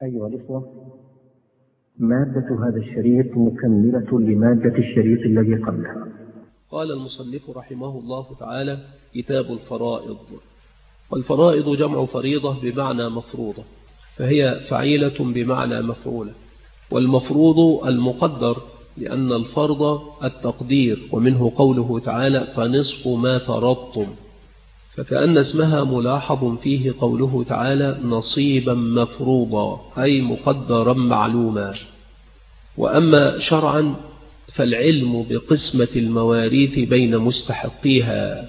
أيها الإخوة، مادة هذا الشريط مكملة لمادة الشريط الذي قبلها. قال المصنف رحمه الله تعالى: كتاب الفرائض. والفرائض جمع فريضة بمعنى مفروضة، فهي فعيلة بمعنى مفعولة. والمفروض المقدر، لأن الفرض التقدير، ومنه قوله تعالى: فنصف ما فرضتم، فكأن اسمها ملاحظ فيه قوله تعالى: نصيبا مفروضا، أي مقدرا معلوما. وأما شرعا فالعلم بقسمة المواريث بين مستحقيها،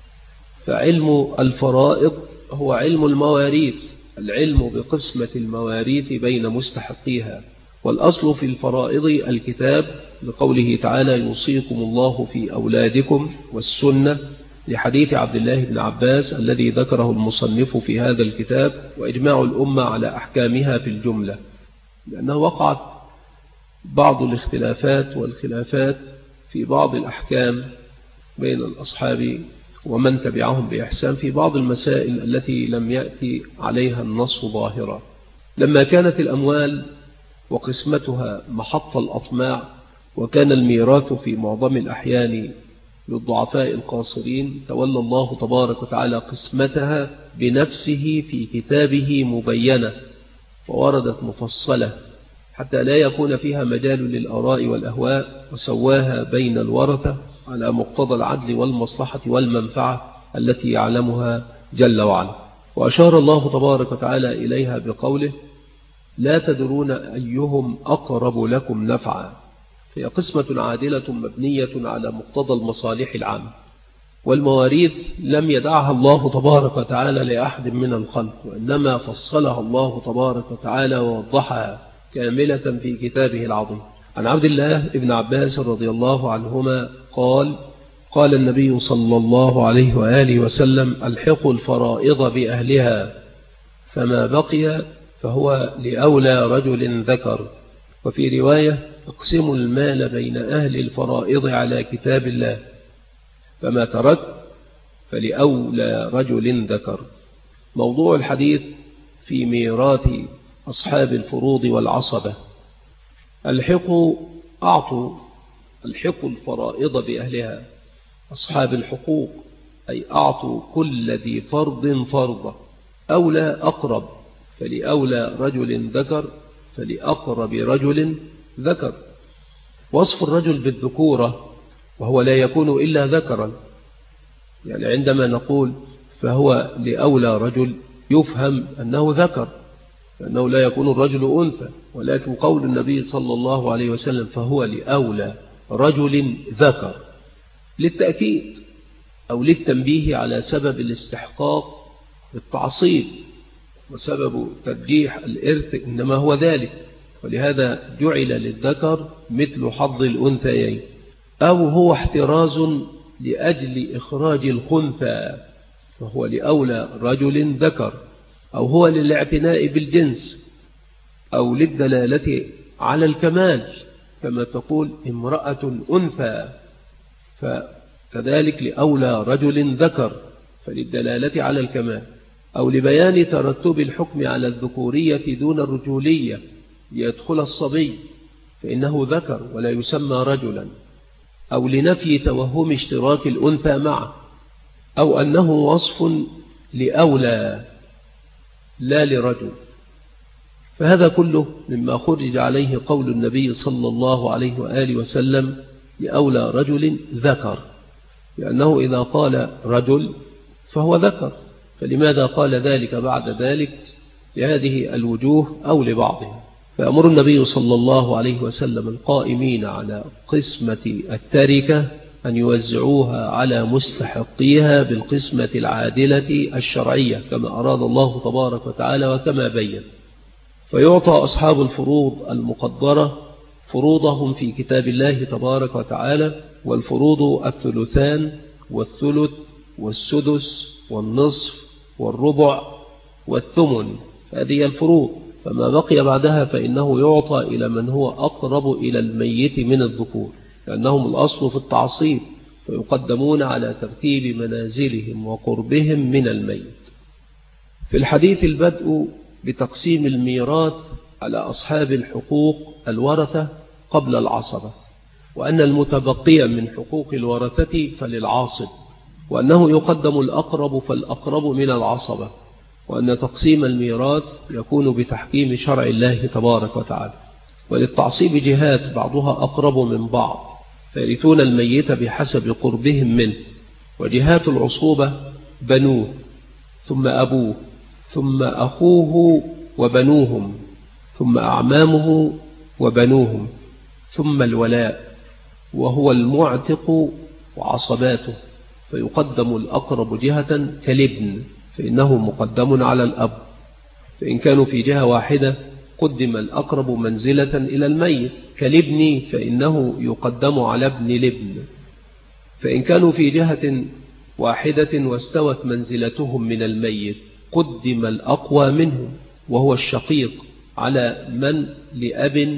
فعلم الفرائض هو علم المواريث، العلم بقسمة المواريث بين مستحقيها. والأصل في الفرائض الكتاب، لقوله تعالى: يوصيكم الله في أولادكم، والسنة لحديث عبد الله بن عباس الذي ذكره المصنف في هذا الكتاب، وإجماع الأمة على أحكامها في الجملة، لأنه وقعت بعض الاختلافات والخلافات في بعض الأحكام بين الأصحاب ومن تبعهم بإحسان في بعض المسائل التي لم يأتي عليها النص ظاهرا. لما كانت الأموال وقسمتها محط الأطماع، وكان الميراث في معظم الأحيان للضعفاء القاصرين، تولى الله تبارك وتعالى قسمتها بنفسه في كتابه مبينة ووردت مفصلة، حتى لا يكون فيها مجال للآراء والأهواء، وسواها بين الورثة على مقتضى العدل والمصلحة والمنفعة التي يعلمها جل وعلا. وأشار الله تبارك وتعالى إليها بقوله: لا تدرون أيهم أقرب لكم نفعا. هي قسمة عادلة مبنية على مقتضى المصالح العامة. والمواريث لم يدعها الله تبارك وتعالى لأحد من الخلق، وإنما فصلها الله تبارك وتعالى ووضحها كاملة في كتابه العظيم. عن عبد الله بن عباس رضي الله عنهما قال: قال النبي صلى الله عليه وآله وسلم: ألحقوا الفرائض بأهلها، فما بقي فهو لأولى رجل ذكر. وفي رواية: اقسموا المال بين أهل الفرائض على كتاب الله، فما تركت فلأولى رجل ذكر. موضوع الحديث في ميراث أصحاب الفروض والعصبة: الحقوا الفرائض بأهلها، أصحاب الحقوق، أي أعطوا كل ذي فرض فرضه. أولى أقرب، فلأولى رجل ذكر، فلأقرب رجل ذكر. وصف الرجل بالذكورة، وهو لا يكون إلا ذكرا، يعني عندما نقول فهو لأولى رجل يفهم أنه ذكر، لأنه لا يكون الرجل أنثى. ولكن قول النبي صلى الله عليه وسلم فهو لأولى رجل ذكر للتأكيد أو للتنبيه على سبب الاستحقاق بالتعصيب، وسبب ترجيح الإرث إنما هو ذلك. ولهذا جعل للذكر مثل حظ الأنثيين، أو هو احتراز لأجل إخراج الخنثى، فهو لأولى رجل ذكر، أو هو للاعتناء بالجنس، أو للدلالة على الكمال، كما تقول امرأة أنثى، فكذلك لأولى رجل ذكر، فللدلالة على الكمال، أو لبيان ترتب الحكم على الذكورية دون الرجولية، ليدخل الصبي فإنه ذكر ولا يسمى رجلا، أو لنفي توهم اشتراك الأنثى معه، أو أنه وصف لأولى لا لرجل. فهذا كله مما خرج عليه قول النبي صلى الله عليه وآله وسلم لأولى رجل ذكر، لأنه إذا قال رجل فهو ذكر، فلماذا قال ذلك بعد ذلك لهذه الوجوه أو لبعضها؟ فأمر النبي صلى الله عليه وسلم القائمين على قسمة التركة أن يوزعوها على مستحقيها بالقسمة العادلة الشرعية كما أراد الله تبارك وتعالى وكما بين. فيعطى أصحاب الفروض المقدرة فروضهم في كتاب الله تبارك وتعالى، والفروض الثلثان والثلث والسدس والنصف والربع والثمن، هذه الفروض. فما بقي بعدها فإنه يعطى إلى من هو أقرب إلى الميت من الذكور، لأنهم الأصل في التعصيب، فيقدمون على ترتيب منازلهم وقربهم من الميت. في الحديث البدء بتقسيم الميراث على أصحاب الحقوق الورثة قبل العصبة، وأن المتبقي من حقوق الورثة فللعاصب، وأنه يقدم الأقرب فالأقرب من العصبة، وأن تقسيم الميراث يكون بتحكيم شرع الله تبارك وتعالى. وللتعصيب جهات بعضها أقرب من بعض فيرثون الميت بحسب قربهم منه، وجهات العصوبة بنوه ثم أبوه ثم أخوه وبنوهم ثم أعمامه وبنوهم ثم الولاء وهو المعتق وعصباته، فيقدم الأقرب جهة كالابن فإنه مقدم على الأب، فإن كانوا في جهة واحدة قدم الأقرب منزلة إلى الميت كالابن فإنه يقدم على ابن الابن، فإن كانوا في جهة واحدة واستوت منزلتهم من الميت قدم الأقوى منهم وهو الشقيق على من لأب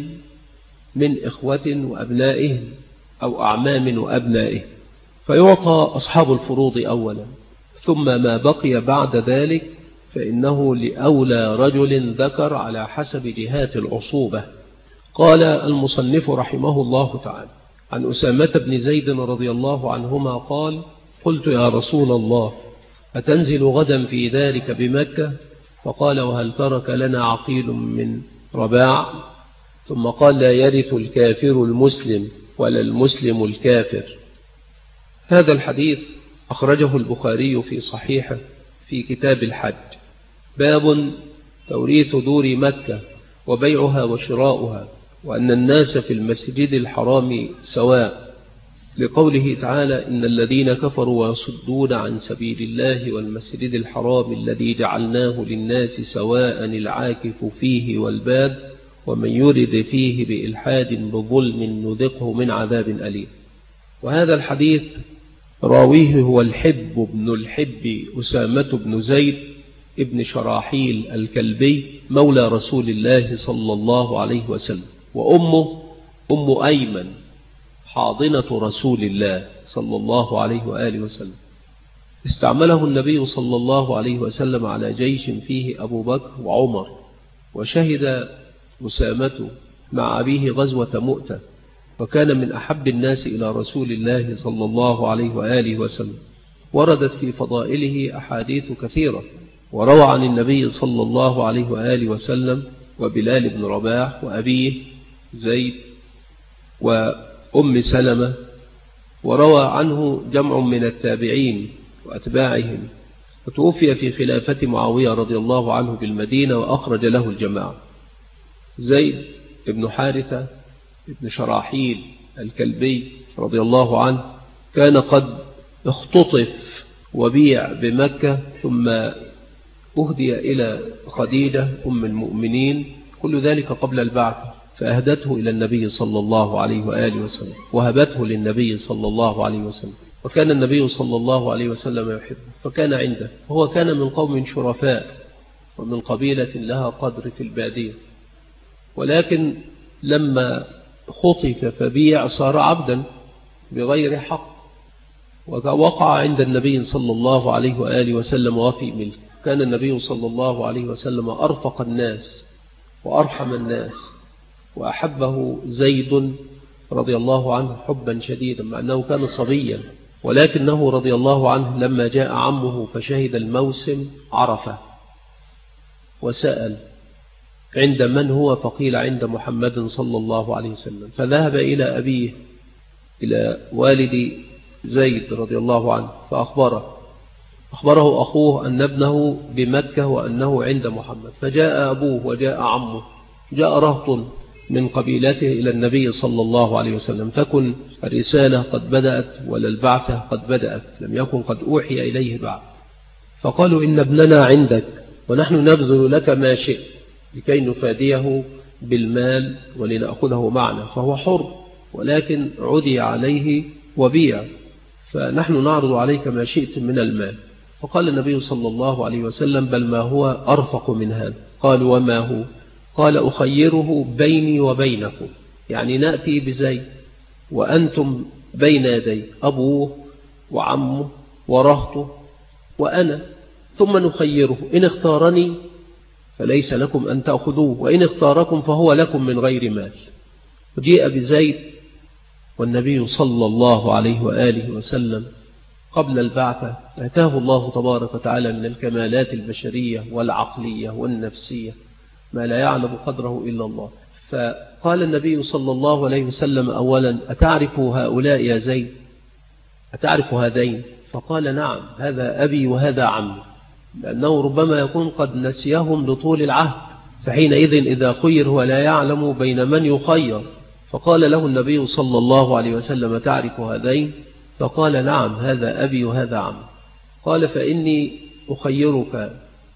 من إخوة وأبنائهم أو أعمام وأبنائهم، فيعطى أصحاب الفروض أولا، ثم ما بقي بعد ذلك فإنه لأولى رجل ذكر على حسب جهات العصوبة. قال المصنف رحمه الله تعالى عن أسامة بن زيد رضي الله عنهما قال: قلت يا رسول الله أتنزل غدا في ذلك بمكة؟ فقال: وهل ترك لنا عقيل من رباع؟ ثم قال: لا يرث الكافر المسلم ولا المسلم الكافر. هذا الحديث أخرجه البخاري في صحيحه في كتاب الحج، باب توريث دور مكة وبيعها وشراؤها، وأن الناس في المسجد الحرام سواء، لقوله تعالى: إن الذين كفروا ويصدون عن سبيل الله والمسجد الحرام الذي جعلناه للناس سواء العاكف فيه والباد ومن يرد فيه بإلحاد بظلم نذقه من عذاب أليم. وهذا الحديث راويه هو الحب بن الحب أسامة بن زيد ابن شراحيل الكلبي مولى رسول الله صلى الله عليه وسلم، وأمه أم أيمن حاضنة رسول الله صلى الله عليه وآله وسلم. استعمله النبي صلى الله عليه وسلم على جيش فيه أبو بكر وعمر، وشهد أسامة مع أبيه غزوة مؤتة، وكان من أحب الناس إلى رسول الله صلى الله عليه وآله وسلم. وردت في فضائله أحاديث كثيرة، وروى عن النبي صلى الله عليه وآله وسلم وبلال بن رباح وأبيه زيد وأم سلمة، وروى عنه جمع من التابعين وأتباعهم، وتوفي في خلافة معاوية رضي الله عنه بالمدينة، وأخرج له الجماعة. زيد بن حارثة ابن شراحيل الكلبي رضي الله عنه كان قد اختطف وبيع بمكة، ثم أهدي إلى خديجة أم المؤمنين، كل ذلك قبل البعث، فأهدته إلى النبي صلى الله عليه وآله وسلم، وهبته للنبي صلى الله عليه وسلم، وكان النبي صلى الله عليه وسلم يحبه فكان عنده. هو كان من قوم شرفاء ومن قبيلة لها قدر في البادية، ولكن لما خطف فبيع صار عبدا بغير حق، ووقع عند النبي صلى الله عليه وآله وسلم وفي ملك. كان النبي صلى الله عليه وسلم أرفق الناس وأرحم الناس، وأحبه زيد رضي الله عنه حبا شديدا، مع أنه كان صبيا، ولكنه رضي الله عنه لما جاء عمه فشهد الموسم عرفه وسأل عند من هو، فقيل عند محمد صلى الله عليه وسلم، فذهب إلى أبيه إلى والد زيد رضي الله عنه فأخبره أخوه أن ابنه بمكة وأنه عند محمد، فجاء أبوه وجاء عمه، جاء رهط من قبيلته إلى النبي صلى الله عليه وسلم، تكن الرسالة قد بدأت ولا البعثة قد بدأت، لم يكن قد أوحي إليه بعد، فقالوا إن ابننا عندك ونحن نبذل لك ما شئت لكي نفاديه بالمال ولنأخذه معنا، فهو حر ولكن عدي عليه وبيع، فنحن نعرض عليك ما شئت من المال. فقال النبي صلى الله عليه وسلم: بل ما هو أرفق من هذا. قالوا: وما هو؟ قال: أخيره بيني وبينكم، يعني نأتي بزيد وأنتم بين يدي أبوه وعمه ورهطه وأنا، ثم نخيره، إن اختارني فليس لكم أن تأخذوه، وإن اختاركم فهو لكم من غير مال. وجيء بزيد والنبي صلى الله عليه وآله وسلم قبل البعثة أتاه الله تبارك وتعالى من الكمالات البشرية والعقلية والنفسية ما لا يعلم قدره إلا الله. فقال النبي صلى الله عليه وسلم أولا: أتعرف هؤلاء يا زيد؟ أتعرف هذين؟ فقال: نعم، هذا أبي وهذا عمي، لأنه ربما يكون قد نسيهم لطول العهد، فحينئذ إذا خير هو لا يعلم بين من يخير. فقال له النبي صلى الله عليه وسلم: تعرف هذين؟ فقال: نعم، هذا أبي وهذا عمي. قال: فإني أخيرك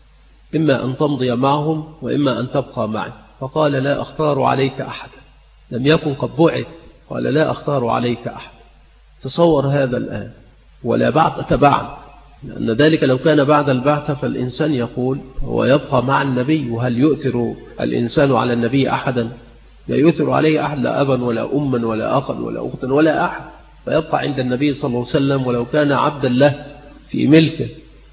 إما أن تمضي معهم وإما أن تبقى معي. فقال: لا أختار عليك أحدا. لم يكن قد بعث، قال: لا أختار عليك أحد. تصور هذا الآن، ولا بعثة بعد، لأن ذلك لو كان بعد البعثة فالإنسان يقول هو يبقى مع النبي، وهل يؤثر الإنسان على النبي أحدا؟ لا يؤثر عليه أحد، لا أبا ولا أما ولا أخا ولا أختا ولا أحد، فيبقى عند النبي صلى الله عليه وسلم ولو كان عبدا له في ملكه،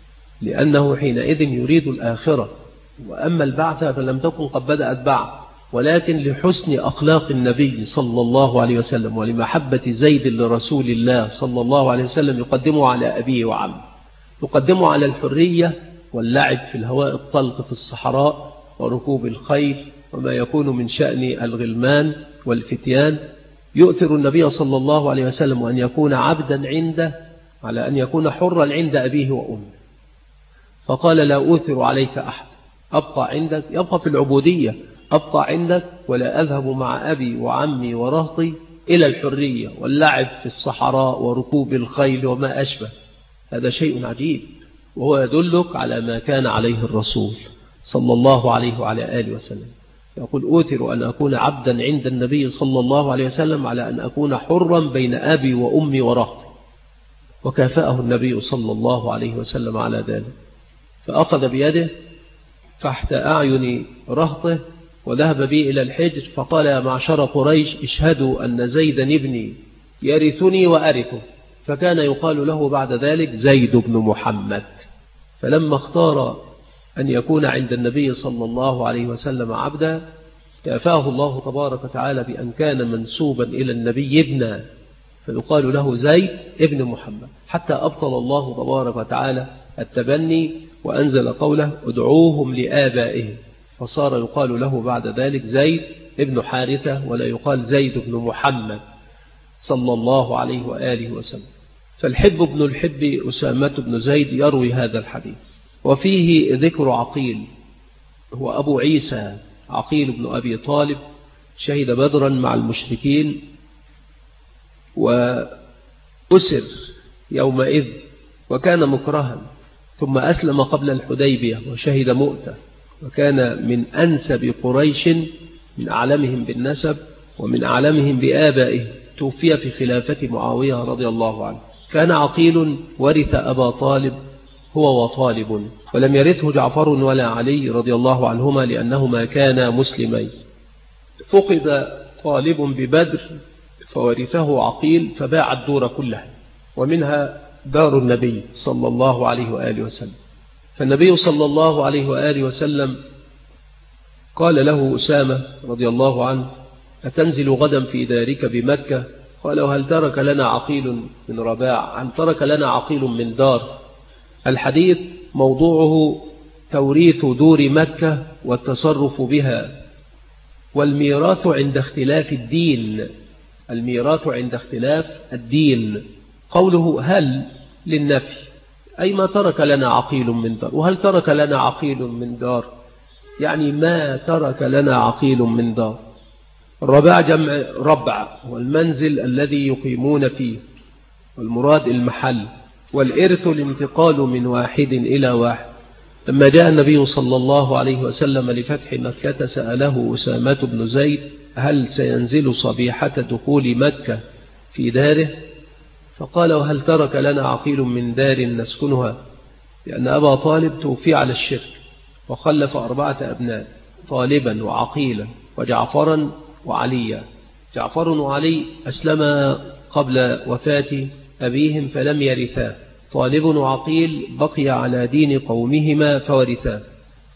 لأنه حينئذ يريد الآخرة. وأما البعثة فلم تكن قد بدأت بعد، ولكن لحسن أخلاق النبي صلى الله عليه وسلم ولمحبة زيد لرسول الله صلى الله عليه وسلم يقدمه على أبيه وعمه، يقدمه على الحرية واللعب في الهواء الطلق في الصحراء وركوب الخيل وما يكون من شأن الغلمان والفتيان. يؤثر النبي صلى الله عليه وسلم أن يكون عبدا عنده على أن يكون حرا عند أبيه وأمه. فقال: لا أؤثر عليك أحد، أبقى عندك، يبقى في العبودية، أبقى عندك ولا أذهب مع أبي وعمي ورهطي إلى الحرية واللعب في الصحراء وركوب الخيل وما أشبه. هذا شيء عجيب، وهو يدلك على ما كان عليه الرسول صلى الله عليه وعلى آله وسلم. يقول: أؤثر أن أكون عبدا عند النبي صلى الله عليه وسلم على أن أكون حرا بين أبي وأمي ورهطي. وكافأه النبي صلى الله عليه وسلم على ذلك، فأخذ بيده تحت أعين رهطه وذهب به إلى الحجر، فقال: يا معشر قريش، اشهدوا أن زيدا ابني يرثني وأرثه. فكان يقال له بعد ذلك زيد بن محمد. فلما اختار أن يكون عند النبي صلى الله عليه وسلم عبدا، كافاه الله تبارك وتعالى بأن كان منسوبا إلى النبي ابنا، فيقال له زيد ابن محمد، حتى أبطل الله تبارك وتعالى التبني وأنزل قوله: ادعوهم لآبائهم، فصار يقال له بعد ذلك زيد ابن حارثة ولا يقال زيد بن محمد صلى الله عليه وآله وسلم. فالحب بن الحب أسامة بن زيد يروي هذا الحديث. وفيه ذكر عقيل، هو أبو عيسى عقيل بن أبي طالب، شهد بدرا مع المشركين وأسر يومئذ وكان مكرها، ثم أسلم قبل الحديبية وشهد مؤتة، وكان من أنسب قريش، من أعلمهم بالنسب ومن أعلمهم بآبائه. توفي في خلافة معاوية رضي الله عنه. كان عقيل ورث أبا طالب هو وطالب، ولم يرثه جعفر ولا علي رضي الله عنهما لأنهما كانا مسلمين. فقد طالب ببدر فورثه عقيل، فباع الدور كلها، ومنها دار النبي صلى الله عليه وآله وسلم. فالنبي صلى الله عليه وآله وسلم قال له أسامة رضي الله عنه: أتنزل غدا في دارك بمكة؟ قال: هل ترك لنا عقيل من رباع؟ هل ترك لنا عقيل من دار؟ الحديث موضوعه توريث دور مكة والتصرف بها، والميراث عند اختلاف الدين. الميراث عند اختلاف الدين. قوله هل للنفي، أي ما ترك لنا عقيل من دار. وهل ترك لنا عقيل من دار يعني ما ترك لنا عقيل من دار. الرباع جمع ربع، والمنزل الذي يقيمون فيه، والمراد المحل. والإرث الانتقال من واحد إلى واحد. لما جاء النبي صلى الله عليه وسلم لفتح مكة سأله أسامة بن زيد: هل سينزل صبيحة دخول مكة في داره؟ فقال: وهل ترك لنا عقيل من دار نسكنها؟ لأن أبا طالب توفي على الشرك، وخلف 4 أبناء: طالبا وعقيلا وجعفرا وعليا. جعفر وعلي أسلما قبل وفاة أبيهم فلم يرثا. طالب وعقيل بقي على دين قومهما فورثا.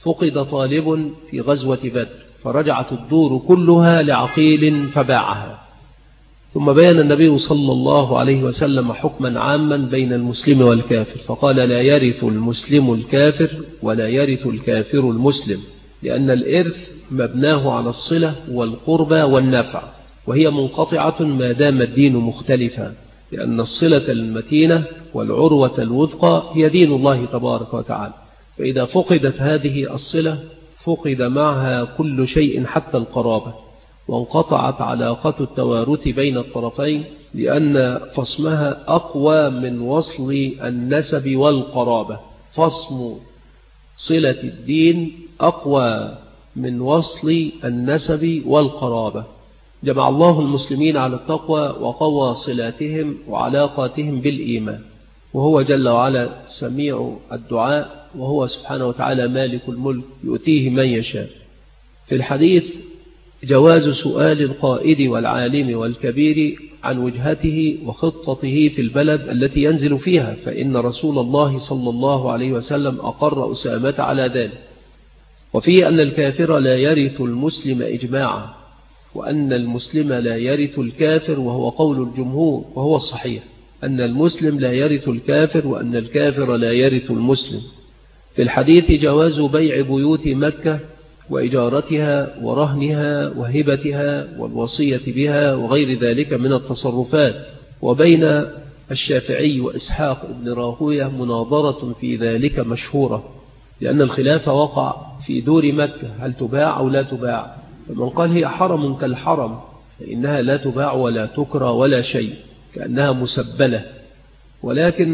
فقد طالب في غزوة بدر فرجعت الدور كلها لعقيل فباعها. ثم بيان النبي صلى الله عليه وسلم حكما عاما بين المسلم والكافر فقال لا يرث المسلم الكافر ولا يرث الكافر المسلم، لأن الإرث مبناه على الصلة والقربى والنفع، وهي منقطعة ما دام الدين مختلفا، لأن الصلة المتينة والعروة الوثقى هي دين الله تبارك وتعالى. فإذا فقدت هذه الصلة فقد معها كل شيء حتى القرابة، وانقطعت علاقة التوارث بين الطرفين، لأن فصمها أقوى من وصل النسب والقرابة. فصم صلة الدين أقوى من وصل النسب والقرابة. جمع الله المسلمين على التقوى وقوى صلاتهم وعلاقاتهم بالإيمان، وهو جل وعلا سميع الدعاء، وهو سبحانه وتعالى مالك الملك يؤتيه من يشاء. في الحديث جواز سؤال القائد والعالم والكبير عن وجهته وخطته في البلد التي ينزل فيها، فإن رسول الله صلى الله عليه وسلم أقر أسامة على ذلك. وفيه أن الكافر لا يرث المسلم إجماعا، وأن المسلم لا يرث الكافر، وهو قول الجمهور وهو الصحيح، أن المسلم لا يرث الكافر وأن الكافر لا يرث المسلم. في الحديث جواز بيع بيوت مكة وإجارتها ورهنها وهبتها والوصية بها وغير ذلك من التصرفات. وبين الشافعي وإسحاق بن راهوية مناظرة في ذلك مشهورة، لأن الخلاف وقع في دور مكة هل تباع أو لا تباع، فمن قال هي حرم كالحرم فإنها لا تباع ولا تكرى ولا شيء، كأنها مسبلة. ولكن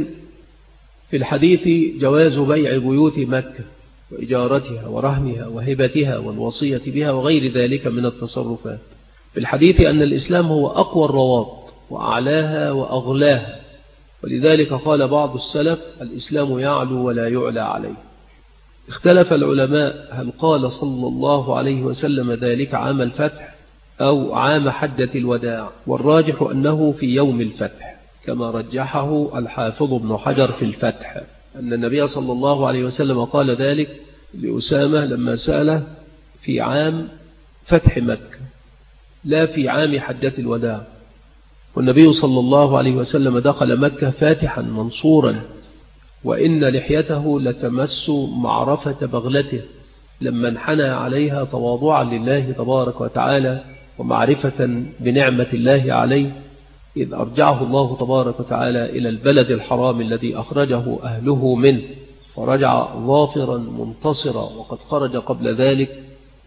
في الحديث جواز بيع بيوت مكة وإجارتها ورهنها وهبتها والوصية بها وغير ذلك من التصرفات. في الحديث أن الإسلام هو أقوى الروابط وأعلاها وأغلاها، ولذلك قال بعض السلف الإسلام يعلو ولا يعلى عليه. اختلف العلماء هل قال صلى الله عليه وسلم ذلك عام الفتح أو عام حجة الوداع، والراجح أنه في يوم الفتح، كما رجحه الحافظ ابن حجر في الفتح، أن النبي صلى الله عليه وسلم قال ذلك لأسامة لما سأله في عام فتح مكة لا في عام حجة الوداع. والنبي صلى الله عليه وسلم دخل مكة فاتحا منصورا، وإن لحيته لتمس معرفة بغلته لما انحنى عليها تواضعا لله تبارك وتعالى ومعرفة بنعمة الله عليه، إذ أرجعه الله تبارك وتعالى إلى البلد الحرام الذي أخرجه أهله منه، فرجع ظافرا منتصرا، وقد خرج قبل ذلك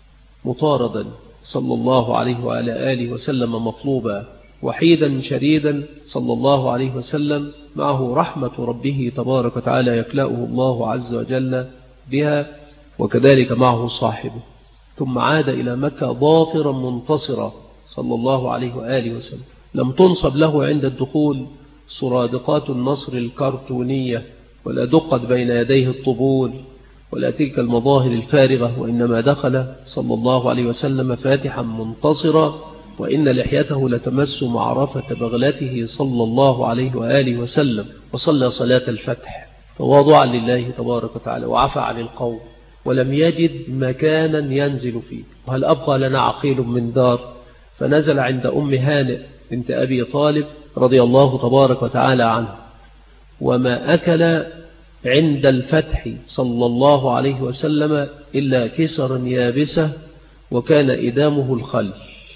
مطاردا صلى الله عليه وعلى آله وسلم مطلوبا، وحيدا شريدا صلى الله عليه وسلم، معه رحمة ربه تبارك وتعالى يكلأه الله عز وجل بها، وكذلك معه صاحبه. ثم عاد إلى مكة ظافرا منتصرا صلى الله عليه وآله وسلم. لم تنصب له عند الدخول سرادقات النصر الكرتونية، ولا دقت بين يديه الطبول، ولا تلك المظاهر الفارغة، وإنما دخل صلى الله عليه وسلم فاتحا منتصرا، وإن لحيته لتمس معرفة بغلته صلى الله عليه وآله وسلم، وصلى صلاة الفتح تواضعا لله تبارك وتعالى، وعفى عن القوم، ولم يجد مكانا ينزل فيه. وهل أبقى لنا عقيل من دار؟ فنزل عند أم هانئ بنت أبي طالب رضي الله تبارك وتعالى عنه، وما أكل عند الفتح صلى الله عليه وسلم إلا كسرا يابسة، وكان إدامه الخل.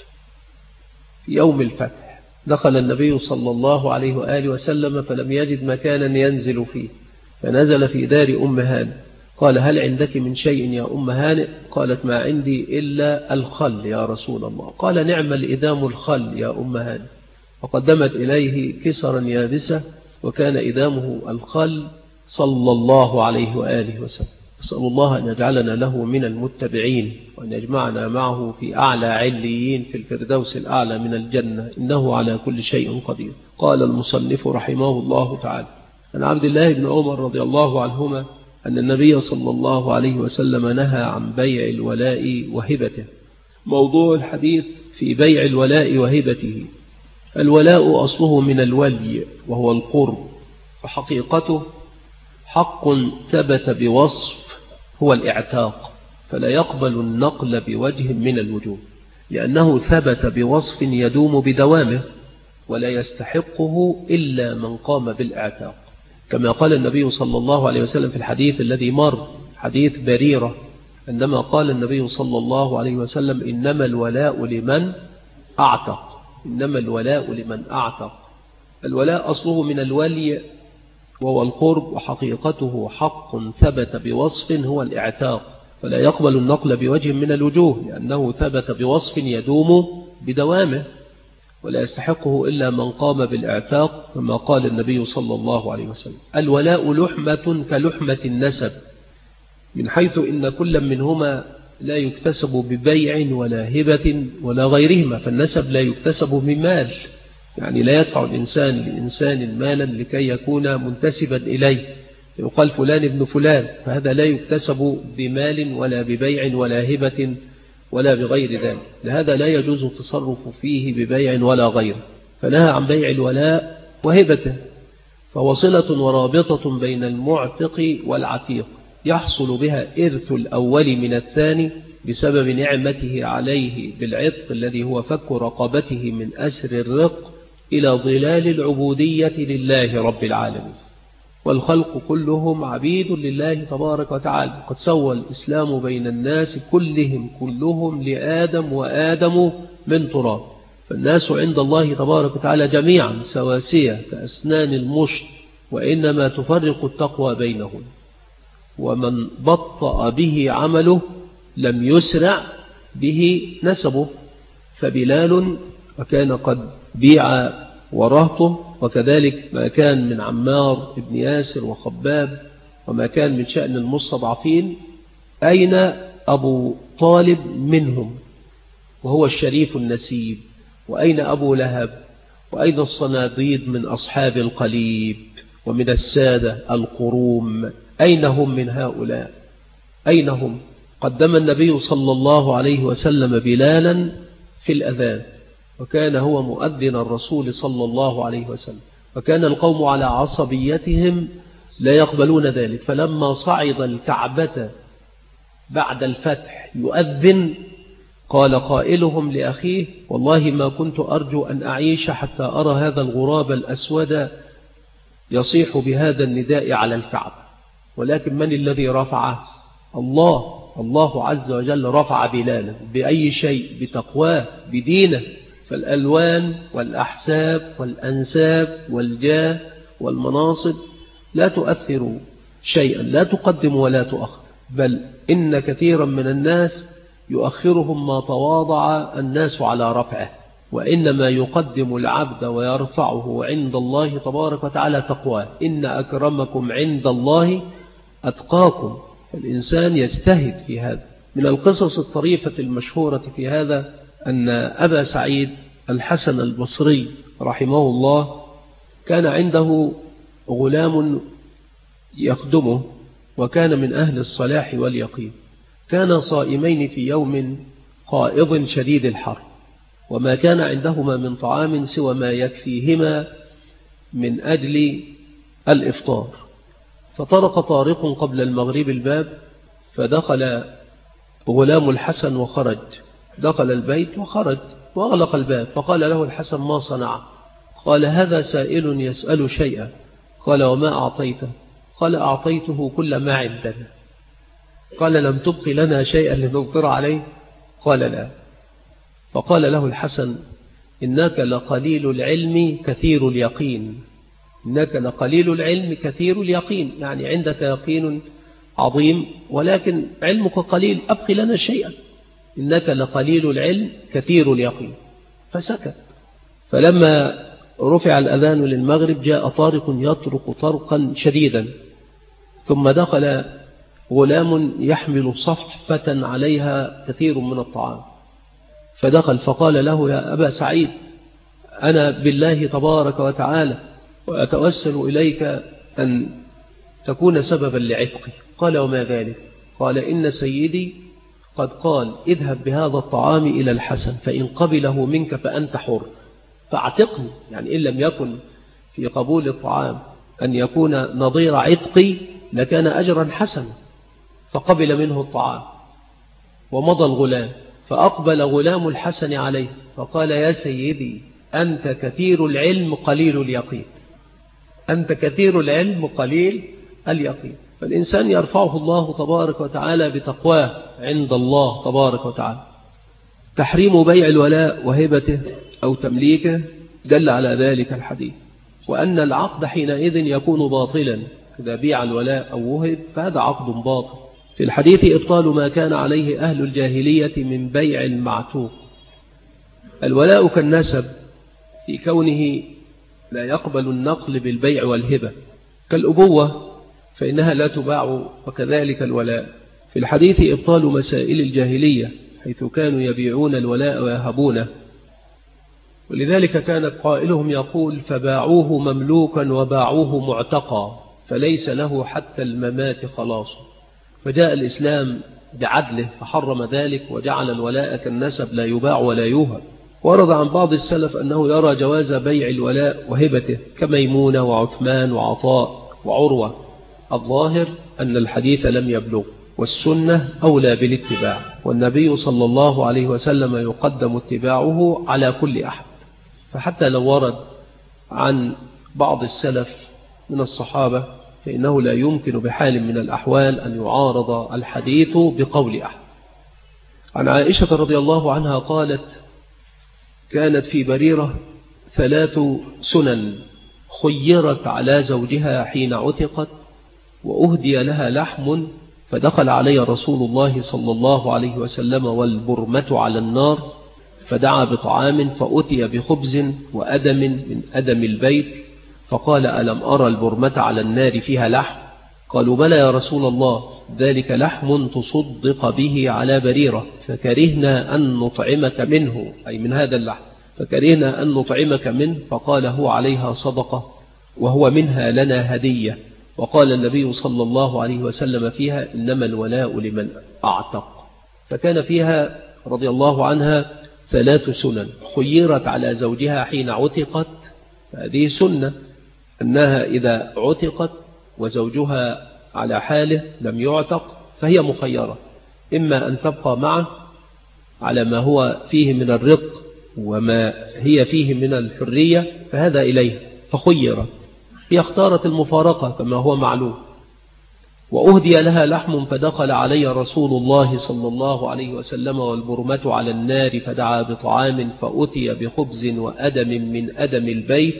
في يوم الفتح دخل النبي صلى الله عليه وآله وسلم فلم يجد مكانا ينزل فيه، فنزل في دار أم هانئ. قال هل عندك من شيء يا أم هانئ؟ قالت ما عندي إلا الخل يا رسول الله. قال نعم الإدام الخل يا أم هانئ، وقدمت إليه كسرا يابسة، وكان إدامه الخل صلى الله عليه وآله وسلم. أسأل الله أن يجعلنا له من المتبعين، وأن يجمعنا معه في أعلى عليين في الفردوس الأعلى من الجنة، إنه على كل شيء قدير. قال المصنف رحمه الله تعالى عن عبد الله بن عمر رضي الله عنهما أن النبي صلى الله عليه وسلم نهى عن بيع الولاء وهبته. موضوع الحديث في بيع الولاء وهبته. الولاء أصله من الولي وهو القرب، وحقيقته حق ثبت بوصف هو الاعتاق، فلا يقبل النقل بوجه من الوجوه، لأنه ثبت بوصف يدوم بدوامه ولا يستحقه إلا من قام بالإعتاق، كما قال النبي صلى الله عليه وسلم في الحديث الذي مر، حديث بريرة، عندما قال النبي صلى الله عليه وسلم: إنما الولاء لمن أعتق. إنما الولاء لمن أعتق. الولاء أصله من الولي وهو القرب، وحقيقته حق ثبت بوصف هو الإعتاق، فلا يقبل النقل بوجه من الوجوه، لأنه ثبت بوصف يدوم بدوامه ولا يستحقه إلا من قام بالإعتاق، كما قال النبي صلى الله عليه وسلم: الولاء لحمة كلحمة النسب، من حيث إن كل منهما لا يكتسب ببيع ولا هبة ولا غيرهما، فالنسب لا يكتسب من مال، يعني لا يدفع الإنسان لإنسان مالا لكي يكون منتسبا إليه، يقال فلان ابن فلان، فهذا لا يكتسب بمال ولا ببيع ولا هبة ولا بغير ذلك، لهذا لا يجوز التصرف فيه ببيع ولا غيره، فنهى عن بيع الولاء وهبته، فهو صلة ورابطة بين المعتق والعتيق، يحصل بها إرث الأول من الثاني بسبب نعمته عليه بالعتق الذي هو فك رقبته من أسر الرق إلى ظلال العبودية لله رب العالمين، والخلق كلهم عبيد لله تبارك وتعالى، قد سوى الإسلام بين الناس كلهم لآدم وآدم من تراب، فالناس عند الله تبارك وتعالى جميعا سواسية كأسنان المشط، وإنما تفرق التقوى بينهم، ومن بطأ به عمله لم يسرع به نسبه، فبلال وكان قد بيع ورهطه، وكذلك ما كان من عمار بن ياسر وخباب وما كان من شأن المستضعفين، أين أبو طالب منهم وهو الشريف النسيب، وأين أبو لهب، وأين الصناديد من أصحاب القليب ومن السادة القروم، أين هم من هؤلاء؟ أين هم؟ قدم النبي صلى الله عليه وسلم بلالا في الأذان، وكان هو مؤذن الرسول صلى الله عليه وسلم، وكان القوم على عصبيتهم لا يقبلون ذلك، فلما صعد الكعبة بعد الفتح يؤذن قال قائلهم لأخيه: والله ما كنت أرجو أن أعيش حتى أرى هذا الغراب الأسود يصيح بهذا النداء على الكعبة، ولكن من الذي رفعه؟ الله عز وجل رفع بلالا بأي شيء؟ بتقواه بدينه، فالألوان والأحساب والأنساب والجاه والمناصب لا تؤثر شيئا، لا تقدم ولا تؤخر، بل إن كثيرا من الناس يؤخرهم ما تواضع الناس على رفعه، وإنما يقدم العبد ويرفعه عند الله تبارك وتعالى تقواه، إن أكرمكم عند الله أتقاكم، فالإنسان يجتهد في هذا. من القصص الطريفة المشهورة في هذا أن أبا سعيد الحسن البصري رحمه الله كان عنده غلام يخدمه، وكان من أهل الصلاح واليقين، كان صائمين في يوم قائض شديد الحر، وما كان عندهما من طعام سوى ما يكفيهما من أجل الإفطار، فطرق طارق قبل المغرب الباب، فدخل غلام الحسن وخرج، دخل البيت وخرج وأغلق الباب، فقال له الحسن: ما صنع؟ قال: هذا سائل يسأل شيئا. قال: وما أعطيته؟ قال: أعطيته كل ما عندنا. قال: لم تبق لنا شيئا لنفطر عليه؟ قال: لا. فقال له الحسن: إنك لقليل العلم كثير اليقين، إنك لقليل العلم كثير اليقين، يعني عندك يقين عظيم ولكن علمك قليل، أبق لنا شيئا، إنك لقليل العلم كثير اليقين. فسكت. فلما رفع الأذان للمغرب جاء طارق يطرق طرقا شديدا، ثم دخل غلام يحمل صفة عليها كثير من الطعام، فدخل فقال له: يا أبا سعيد، أنا بالله تبارك وتعالى وأتوسل إليك أن تكون سببا لعتقي. قال: وما ذلك؟ قال: إن سيدي قد قال: اذهب بهذا الطعام إلى الحسن، فإن قبله منك فأنت حر، فاعتقني، يعني إن لم يكن في قبول الطعام أن يكون نظير عتقي لكان أجرا حسنا، فقبل منه الطعام. ومضى الغلام، فأقبل غلام الحسن عليه فقال: يا سيدي أنت كثير العلم قليل اليقين، أنت كثير العلم قليل اليقين. فالإنسان يرفعه الله تبارك وتعالى بتقواه عند الله تبارك وتعالى. تحريم بيع الولاء وهبته أو تمليكه دل على ذلك الحديث، وأن العقد حينئذ يكون باطلا إذا بيع الولاء أو وهب، فهذا عقد باطل. في الحديث إبطال ما كان عليه أهل الجاهلية من بيع المعتوق. الولاء كالنسب في كونه لا يقبل النقل بالبيع والهبة، كالأبوة فإنها لا تباع، وكذلك الولاء. في الحديث إبطال مسائل الجاهلية حيث كانوا يبيعون الولاء ويهبونه، ولذلك كان قائلهم يقول: فباعوه مملوكا وباعوه معتقا فليس له حتى الممات خلاص. فجاء الإسلام بعدله فحرم ذلك وجعل الولاء كالنسب لا يباع ولا يوهب. ورد عن بعض السلف أنه يرى جواز بيع الولاء وهبته كميمونة وعثمان وعطاء وعروة. الظاهر أن الحديث لم يبلغ، والسنة أولى بالاتباع، والنبي صلى الله عليه وسلم يقدم اتباعه على كل أحد. فحتى لو ورد عن بعض السلف من الصحابة فإنه لا يمكن بحال من الأحوال أن يعارض الحديث بقول أحد. عن عائشة رضي الله عنها قالت: كانت في بريرة 3 سنن خيرت على زوجها حين عتقت، وأهدي لها لحم، فدخل علي رسول الله صلى الله عليه وسلم والبرمة على النار، فدعا بطعام فأتي بخبز وأدم من أدم البيت، فقال: ألم أرى البرمة على النار فيها لحم؟ قالوا: بلى يا رسول الله، ذلك لحم تصدق به على بريرة، فكرهنا أن نطعمك منه، أي من هذا اللحم، فكرهنا أن نطعمك منه. فقال: هو عليها صدقة وهو منها لنا هدية. وقال النبي صلى الله عليه وسلم فيها: إنما الولاء لمن أعتق. فكان فيها رضي الله عنها 3 سنن خيرت على زوجها حين عتقت. هذه سنة أنها إذا عتقت وزوجها على حاله لم يعتق فهي مخيرة، إما أن تبقى معه على ما هو فيه من الرق وما هي فيه من الحرية، فهذا إليه، فخيرت. هي اختارت المفارقة كما هو معلوم. وأهدي لها لحم، فدخل علي رسول الله صلى الله عليه وسلم والبرمة على النار، فدعا بطعام فأتي بخبز وأدم من أدم البيت،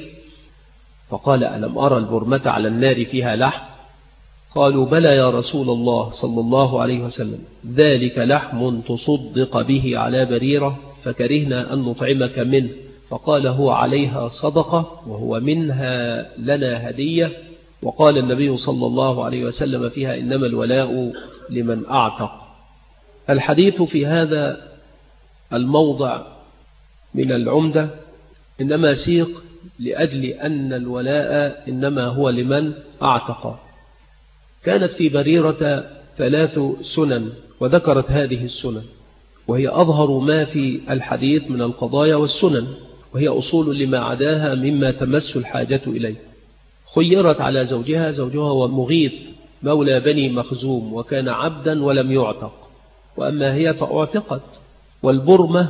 فقال: ألم أرى البرمة على النار فيها لحم؟ قالوا: بلى يا رسول الله صلى الله عليه وسلم، ذلك لحم تصدق به على بريرة، فكرهنا أن نطعمك منه. فقال: هو عليها صدقة وهو منها لنا هدية. وقال النبي صلى الله عليه وسلم فيها: إنما الولاء لمن أعتق. الحديث في هذا الموضع من العمدة إنما سيق لأجل أن الولاء إنما هو لمن أعتق. كانت في بريرة 3 سنن، وذكرت هذه السنن، وهي أظهر ما في الحديث من القضايا والسنن، وهي أصول لما عداها مما تمس الحاجة إليه. خيرت على زوجها، زوجها هو مغيث مولى بني مخزوم، وكان عبدا ولم يعتق، وأما هي فأعتقت. والبرمة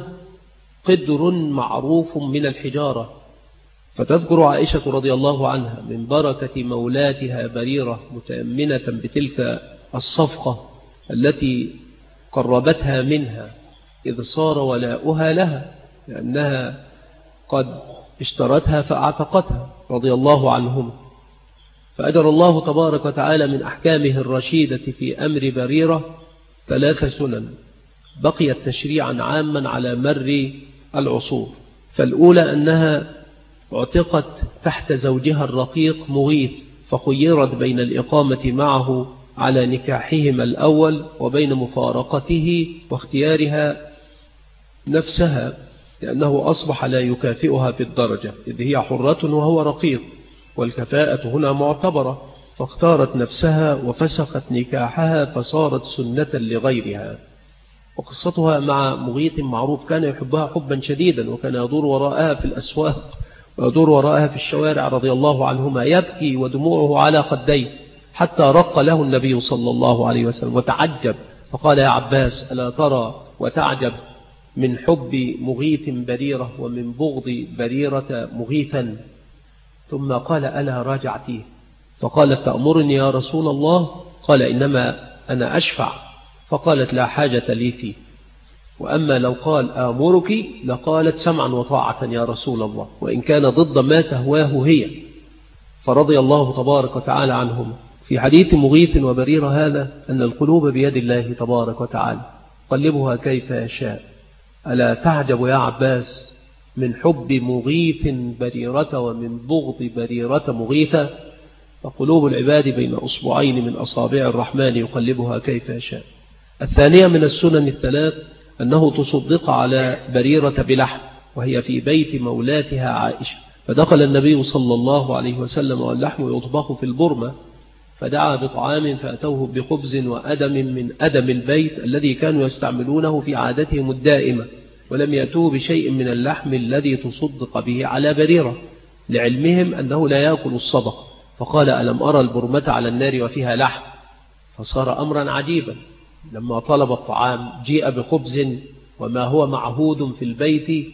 قدر معروف من الحجارة، فتذكر عائشة رضي الله عنها من بركة مولاتها بريرة متأمنة بتلك الصفقة التي قربتها منها، إذ صار ولاؤها لها، لأنها قد اشترتها فأعتقتها رضي الله عنهم. فأجر الله تبارك وتعالى من أحكامه الرشيدة في أمر بريرة 3 سنن بقيت تشريعا عاما على مر العصور. فالأولى أنها اعتقت تحت زوجها الرقيق مغيث، فخيرت بين الإقامة معه على نكاحهما الأول وبين مفارقته واختيارها نفسها، لأنه أصبح لا يكافئها في الدرجة، إذ هي حرة وهو رقيق، والكفاءة هنا معتبرة، فاختارت نفسها وفسخت نكاحها فصارت سنة لغيرها. وقصتها مع مغيث معروف، كان يحبها حبا شديدا، وكان يدور وراءها في الأسواق ويدور وراءها في الشوارع رضي الله عنهما، يبكي ودموعه على خديه، حتى رق له النبي صلى الله عليه وسلم وتعجب فقال يا عباس ألا ترى وتعجب من حب مغيث بريرة ومن بغض بريرة مغيثا؟ ثم قال ألا راجعتيه؟ فقالت تأمرني يا رسول الله؟ قال إنما أنا أشفع. فقالت لا حاجة لي فيه. وأما لو قال آمرك لقالت سمعا وطاعة يا رسول الله، وإن كان ضد ما تهواه هي. فرضي الله تبارك وتعالى عنهم. في حديث مغيث وبريرة هذا أن القلوب بيد الله تبارك وتعالى قلبها كيف يشاء. ألا تعجب يا عباس من حب مغيث بريرة ومن بغض بريرة مغيثة؟ فقلوب العباد بين أصبعين من أصابع الرحمن يقلبها كيف يشاء. الثانية من السنن الثلاث أنه تصدق على بريرة بلحم وهي في بيت مولاتها عائشة، فدخل النبي صلى الله عليه وسلم واللحم يطبخ في البرمة، فدعا بطعام فأتوه بخبز وأدم من أدم البيت الذي كانوا يستعملونه في عادتهم الدائمة، ولم يأتوه بشيء من اللحم الذي تصدق به على بريرة لعلمهم أنه لا يأكل الصدقة. فقال ألم أرى البرمة على النار وفيها لحم؟ فصار أمرا عجيبا، لما طلب الطعام جيء بخبز وما هو معهود في البيت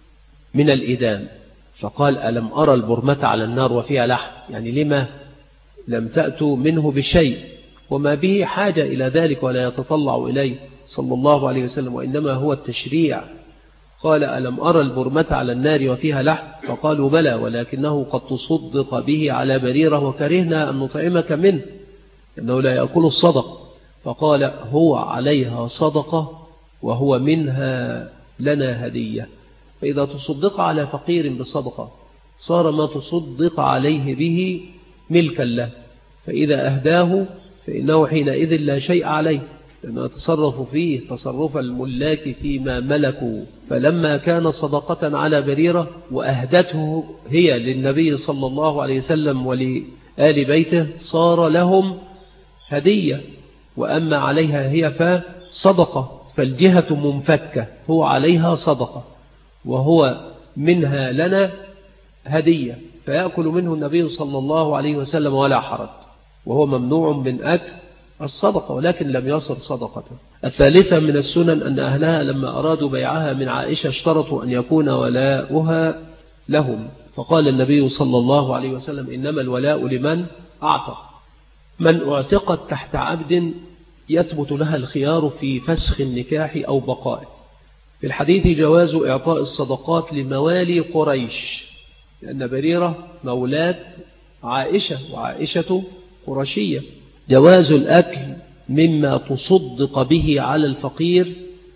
من الإدام، فقال ألم أرى البرمة على النار وفيها لحم، يعني لما لم تأتوا منه بشيء وما به حاجة إلى ذلك ولا يتطلع إليه صلى الله عليه وسلم، وإنما هو التشريع. قال ألم أرى البرمة على النار وفيها لحم؟ فقالوا بلى ولكنه قد تصدق به على بريرة وكرهنا أن نطعمك منه إنه لا يأكل الصدقة. فقال هو عليها صدقة وهو منها لنا هدية. فإذا تصدق على فقير بصدقة صار ما تصدق عليه به ملكا له، فإذا أهداه فإنه حينئذ لا شيء عليه، لأنه يتصرف فيه تصرف الملاك فيما ملكوا. فلما كان صدقة على بريرة وأهدته هي للنبي صلى الله عليه وسلم ولآل بيته صار لهم هدية، وأما عليها هي فصدقة، فالجهة منفكة، هو عليها صدقة وهو منها لنا هدية، فيأكل منه النبي صلى الله عليه وسلم ولا حرج، وهو ممنوع من أكل الصدقة ولكن لم يصل صدقة. الثالثة من السنن أن أهلها لما أرادوا بيعها من عائشة اشترطوا أن يكون ولاؤها لهم، فقال النبي صلى الله عليه وسلم إنما الولاء لمن أعتق. من اعتقت تحت عبد يثبت لها الخيار في فسخ النكاح أو بقائه. في الحديث جواز إعطاء الصدقات لموالي قريش، لأن بريرة مولاة عائشة وعائشة قرشية. جواز الأكل مما تصدق به على الفقير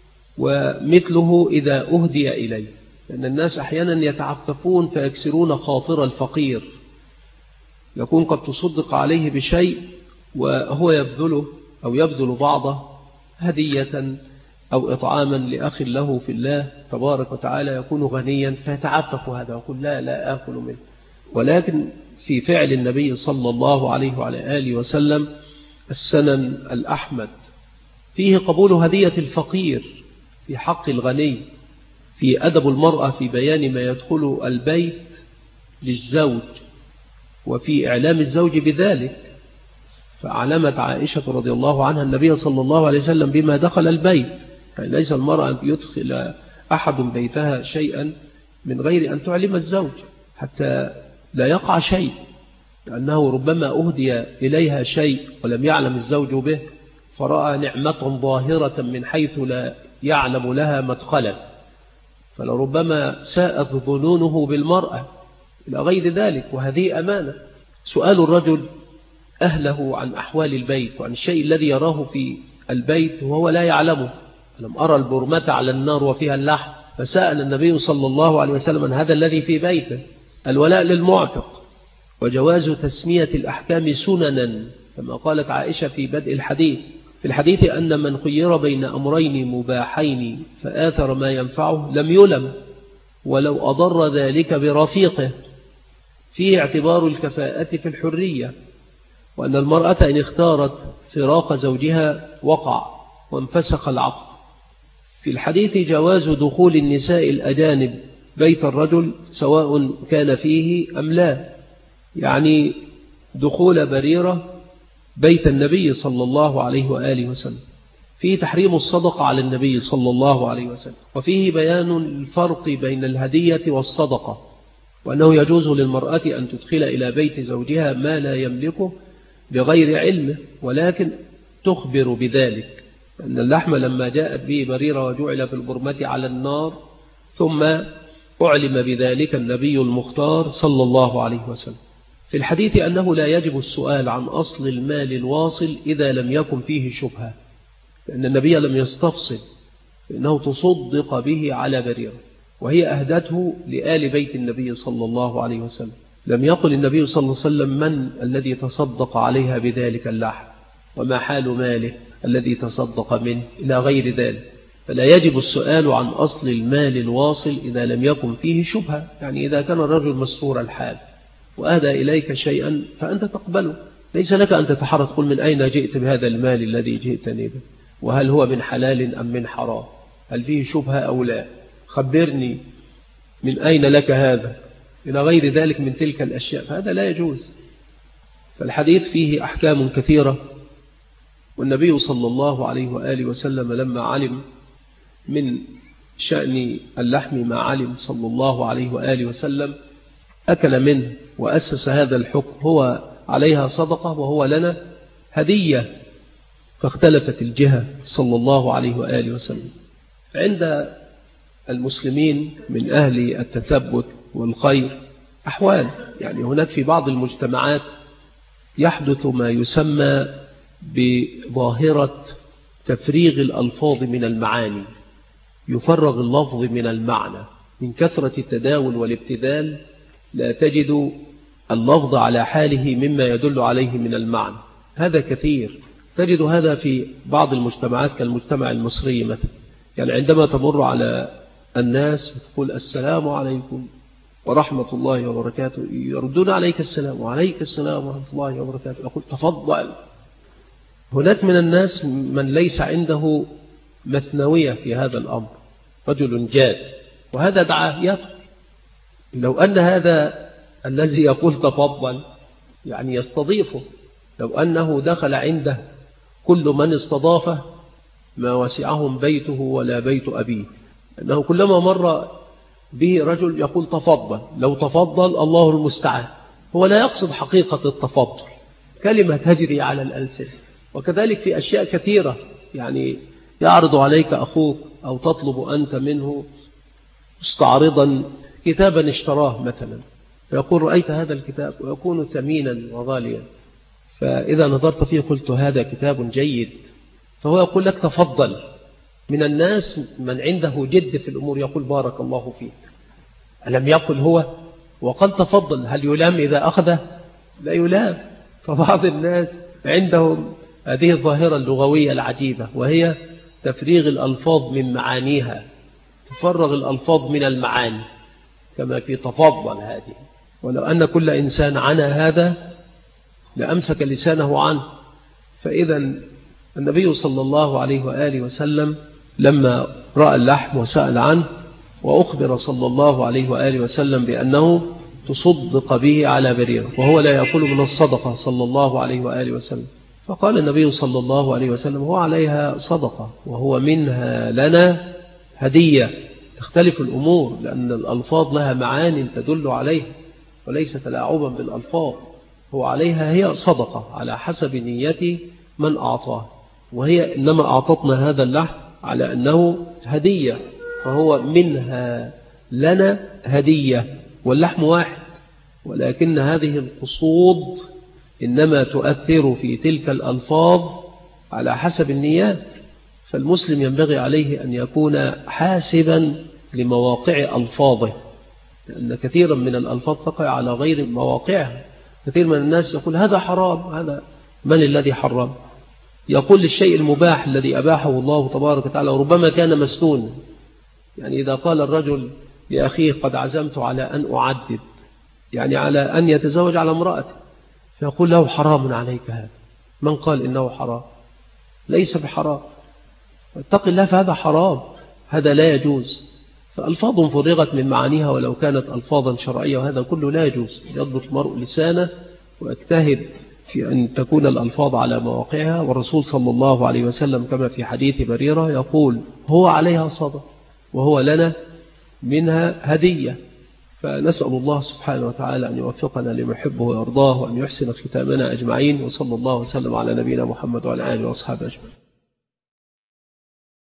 ومثله إذا أهدي إليه، لأن الناس أحيانا يتعففون فيكسرون خاطر الفقير، يكون قد تصدق عليه بشيء وهو يبذله أو يبذل بعضه هدية أو إطعاما لأخ له في الله تبارك وتعالى، يكون غنيا فيتعفف هذا ويقول لا آكل منه. ولكن في فعل النبي صلى الله عليه وعلى آله وسلم السنن الأحمد فيه قبول هدية الفقير في حق الغني، في أدب المرأة في بيان ما يدخل البيت للزوج وفي إعلام الزوج بذلك. فأعلمت عائشة رضي الله عنها النبي صلى الله عليه وسلم بما دخل البيت، يعني ليس المرأة أن يدخل أحد بيتها شيئا من غير أن تعلم الزوج حتى لا يقع شيء، لأنه ربما أهدي إليها شيء ولم يعلم الزوج به فرأى نعمة ظاهرة من حيث لا يعلم لها مدخلا، فلربما ساءت ظنونه بالمرأة إلى غير ذلك، وهذه أمانة. سؤال الرجل أهله عن أحوال البيت وعن الشيء الذي يراه في البيت وهو لا يعلمه. لم أرى البرمة على النار وفيها اللحم، فسأل النبي صلى الله عليه وسلم عن هذا الذي في بيته. الولاء للمعتق، وجواز تسمية الأحكام سننا كما قالت عائشة في بدء الحديث. في الحديث أن من خير بين أمرين مباحين فآثر ما ينفعه لم يلم ولو أضر ذلك برفيقه، فيه اعتبار الكفاءة في الحرية، وأن المرأة إن اختارت فراق زوجها وقع وانفسخ العقد. في الحديث جواز دخول النساء الأجانب بيت الرجل سواء كان فيه أم لا، يعني دخول بريرة بيت النبي صلى الله عليه وآله وسلم. فيه تحريم الصدقة على النبي صلى الله عليه وسلم، وفيه بيان الفرق بين الهدية والصدقة، وأنه يجوز للمرأة أن تدخل إلى بيت زوجها ما لا يملكه بغير علمه، ولكن تخبر بذلك، أن اللحم لما جاءت به بريرة وجعل في البرمة على النار ثم أعلم بذلك النبي المختار صلى الله عليه وسلم. في الحديث أنه لا يجب السؤال عن أصل المال الواصل إذا لم يكن فيه شبهة، لأن النبي لم يستفصل إنه تصدق به على بريرة، وهي أهدته لآل بيت النبي صلى الله عليه وسلم. لم يقل النبي صلى الله عليه وسلم من الذي تصدق عليها بذلك اللحم، وما حال ماله الذي تصدق منه، إلى غير ذلك. فلا يجب السؤال عن أصل المال الواصل إذا لم يكن فيه شبهة، يعني إذا كان الرجل مسرور الحال وأهدى إليك شيئا فأنت تقبله، ليس لك أن تتحرى تقول من أين جئت بهذا المال الذي جئتني به، وهل هو من حلال أم من حرام، هل فيه شبهة أو لا، خبرني من أين لك هذا، إلى غير ذلك من تلك الأشياء، فهذا لا يجوز. فالحديث فيه أحكام كثيرة، والنبي صلى الله عليه وآله وسلم لما علم من شأن اللحم ما علم صلى الله عليه وآله وسلم أكل منه وأسس هذا الحكم، هو عليها صدقة وهو لنا هدية، فاختلفت الجهة صلى الله عليه وآله وسلم. عند المسلمين من أهل التثبت والخير أحوال، يعني هناك في بعض المجتمعات يحدث ما يسمى بظاهرة تفريغ الألفاظ من المعاني، يفرغ اللفظ من المعنى من كثرة التداول والابتذال، لا تجد اللفظ على حاله مما يدل عليه من المعنى. هذا كثير، تجد هذا في بعض المجتمعات كالمجتمع المصري مثلا، يعني عندما تمر على الناس وتقول السلام عليكم ورحمة الله وبركاته، يردون عليك السلام وعليك السلام ورحمة الله وبركاته، يقول تفضل. هناك من الناس من ليس عنده مثنوية في هذا الأمر، رجل جاد، وهذا دعاه يدخل. لو أن هذا الذي يقول تفضل يعني يستضيفه، لو أنه دخل عنده كل من استضافه ما وسعهم بيته ولا بيت أبيه، أنه كلما مر به رجل يقول تفضل، لو تفضل الله المستعان، هو لا يقصد حقيقة التفضل، كلمة تجري على الألسنة. وكذلك في أشياء كثيرة، يعني يعرض عليك أخوك أو تطلب أنت منه مستعرضا كتابا اشتراه مثلا، فيقول رأيت هذا الكتاب، ويكون ثمينا وغاليا، فإذا نظرت فيه قلت هذا كتاب جيد، فهو يقول لك تفضل. من الناس من عنده جد في الأمور يقول بارك الله فيك، ألم يقل هو وقال تفضل؟ هل يلام إذا أخذه؟ لا يلام. فبعض الناس عندهم هذه الظاهرة اللغوية العجيبة، وهي تفريغ الألفاظ من معانيها، تفرغ الألفاظ من المعاني كما في تفضل هذه. ولو أن كل إنسان عنى هذا لأمسك لسانه عنه. فإذا النبي صلى الله عليه وآله وسلم لما رأى اللحم وسأل عنه، وأخبر صلى الله عليه وآله وسلم بأنه تصدق به على بريرة، وهو لا يأكل من الصدقة صلى الله عليه وآله وسلم، فقال النبي صلى الله عليه وسلم هو عليها صدقة وهو منها لنا هدية. تختلف الأمور لأن الألفاظ لها معاني تدل عليها وليس تلاعبا بالألفاظ. هو عليها هي صدقة على حسب نية من أعطاه، وهي إنما أعطتنا هذا اللحم على أنه هدية، فهو منها لنا هدية، واللحم واحد، ولكن هذه القصود إنما تؤثر في تلك الألفاظ على حسب النيات. فالمسلم ينبغي عليه أن يكون حاسبا لمواقع ألفاظه، لأن كثيرا من الألفاظ تقع على غير مواقعها. كثير من الناس يقول هذا حرام، هذا من الذي حرم؟ يقول للشيء المباح الذي أباحه الله تبارك وتعالى، وربما كان مسنونا. يعني إذا قال الرجل لأخيه قد عزمت على أن أعدد، يعني على أن يتزوج على امرأته، فيقول له حرام عليك هذا. من قال إنه حرام؟ ليس بحرام، اتق الله، فهذا حرام، هذا لا يجوز. فألفاظ فرغت من معانيها ولو كانت ألفاظا شرعية، وهذا كله لا يجوز. يضبط المرء لسانه ويجتهد في أن تكون الألفاظ على مواقعها. والرسول صلى الله عليه وسلم كما في حديث بريرة يقول هو عليها صدق وهو لنا منها هدية. فنسأل الله سبحانه وتعالى أن يوفقنا لما يحبه ويرضاه وأن يحسن ختامنا أجمعين. وصلى الله وسلم على نبينا محمد وعلى آله وأصحابه أجمعين.